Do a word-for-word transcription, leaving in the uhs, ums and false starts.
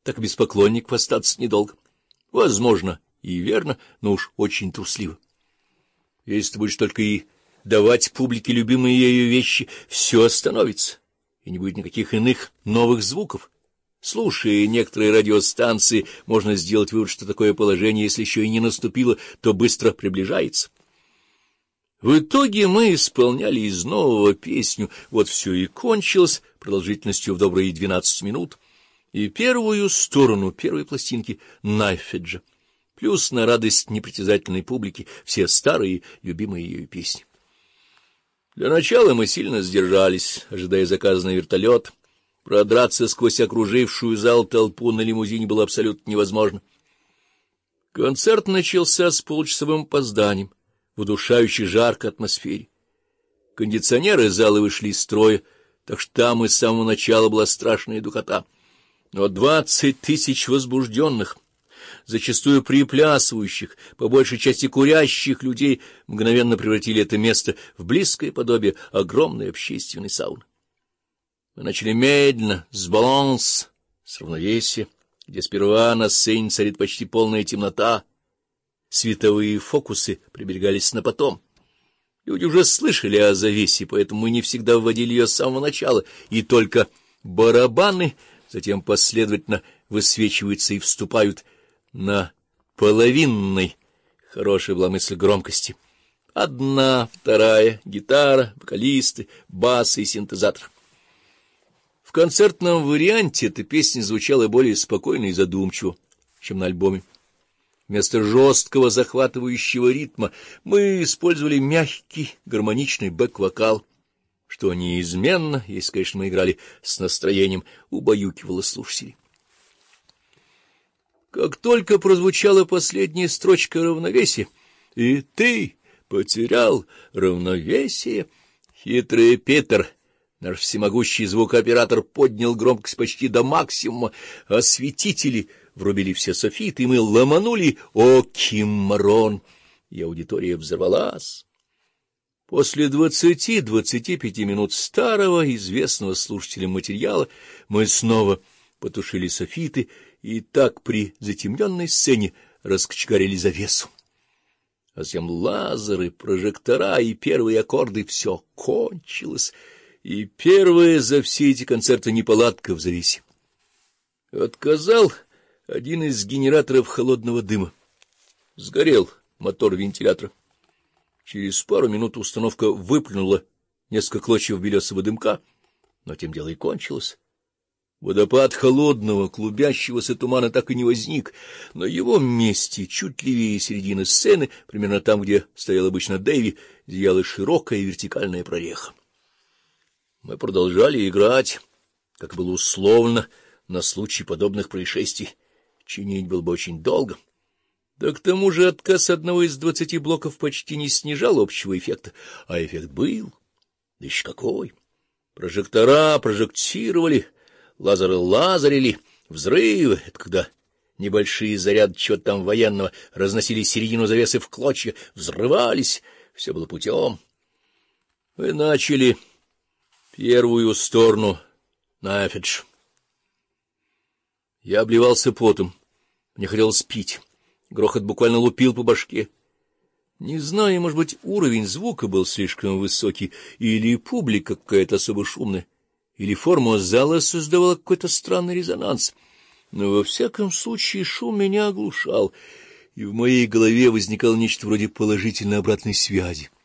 так и без поклонников остаться недолго. Возможно, и верно, но уж очень трусливо. Если ты будешь только и давать публике любимые ею вещи, все остановится, и не будет никаких иных новых звуков. Слушая некоторые радиостанции, можно сделать вывод, что такое положение, если еще и не наступило, то быстро приближается. В итоге мы исполняли из нового песню, вот все и кончилось продолжительностью в добрые двенадцать минут, и первую сторону первой пластинки Найфеджа, плюс на радость непритязательной публики все старые любимые ее песни. Для начала мы сильно сдержались, ожидая заказа на вертолет. Продраться сквозь окружившую зал толпу на лимузине было абсолютно невозможно. Концерт начался с получасовым опозданием в удушающей жаркой атмосфере. Кондиционеры зала вышли из строя, так что там и с самого начала была страшная духота. Но двадцать тысяч возбужденных, зачастую приплясывающих, по большей части курящих людей мгновенно превратили это место в близкое подобие огромной общественной сауны. Мы начали медленно, с баланс, с равновесия, где сперва на сцене царит почти полная темнота. Световые фокусы приберегались на потом. Люди уже слышали о завесе, поэтому мы не всегда вводили ее с самого начала, и только барабаны затем последовательно высвечиваются и вступают на половинной, хорошая была мысль, громкости. Одна, вторая, гитара, вокалисты, бас и синтезатор. В концертном варианте эта песня звучала более спокойно и задумчиво, чем на альбоме. Вместо жесткого захватывающего ритма мы использовали мягкий гармоничный бэк-вокал, что неизменно, если, конечно, мы играли с настроением, убаюкивало слушателей. Как только прозвучала последняя строчка равновесия, и ты потерял равновесие, хитрый Питер, наш всемогущий звукооператор, поднял громкость почти до максимума, осветители врубили все софиты, и мы ломанули «О, Киммарон!», и аудитория взорвалась. После двадцати-двадцати пяти минут старого, известного слушателям материала, мы снова потушили софиты, и так при затемненной сцене раскочегарили завесу. А затем лазеры, прожектора и первые аккорды — все кончилось. И первая за все эти концерты неполадка в завесе. Отказал один из генераторов холодного дыма. Сгорел мотор вентилятора. Через пару минут установка выплюнула несколько клочьев белесого дымка, но тем дело и кончилось. Водопад холодного, клубящегося тумана так и не возник. На его месте, чуть левее середины сцены, примерно там, где стоял обычно Дэйви, зияла широкая вертикальная прореха. Мы продолжали играть, как было условно, на случай подобных происшествий. Чинить было бы очень долго. Да к тому же отказ одного из двадцати блоков почти не снижал общего эффекта, а эффект был. Да еще какой! Прожектора прожектировали, лазеры лазерили, взрывы — это когда небольшие заряды чего-то там военного разносили середину завесы в клочья, взрывались, все было путем. Мы начали первую сторону Найфедж. Я обливался потом, мне хотелось пить, грохот буквально лупил по башке. Не знаю, может быть, уровень звука был слишком высокий, или публика какая-то особо шумная, или форма зала создавала какой-то странный резонанс. Но во всяком случае шум меня оглушал, и в моей голове возникало нечто вроде положительной обратной связи.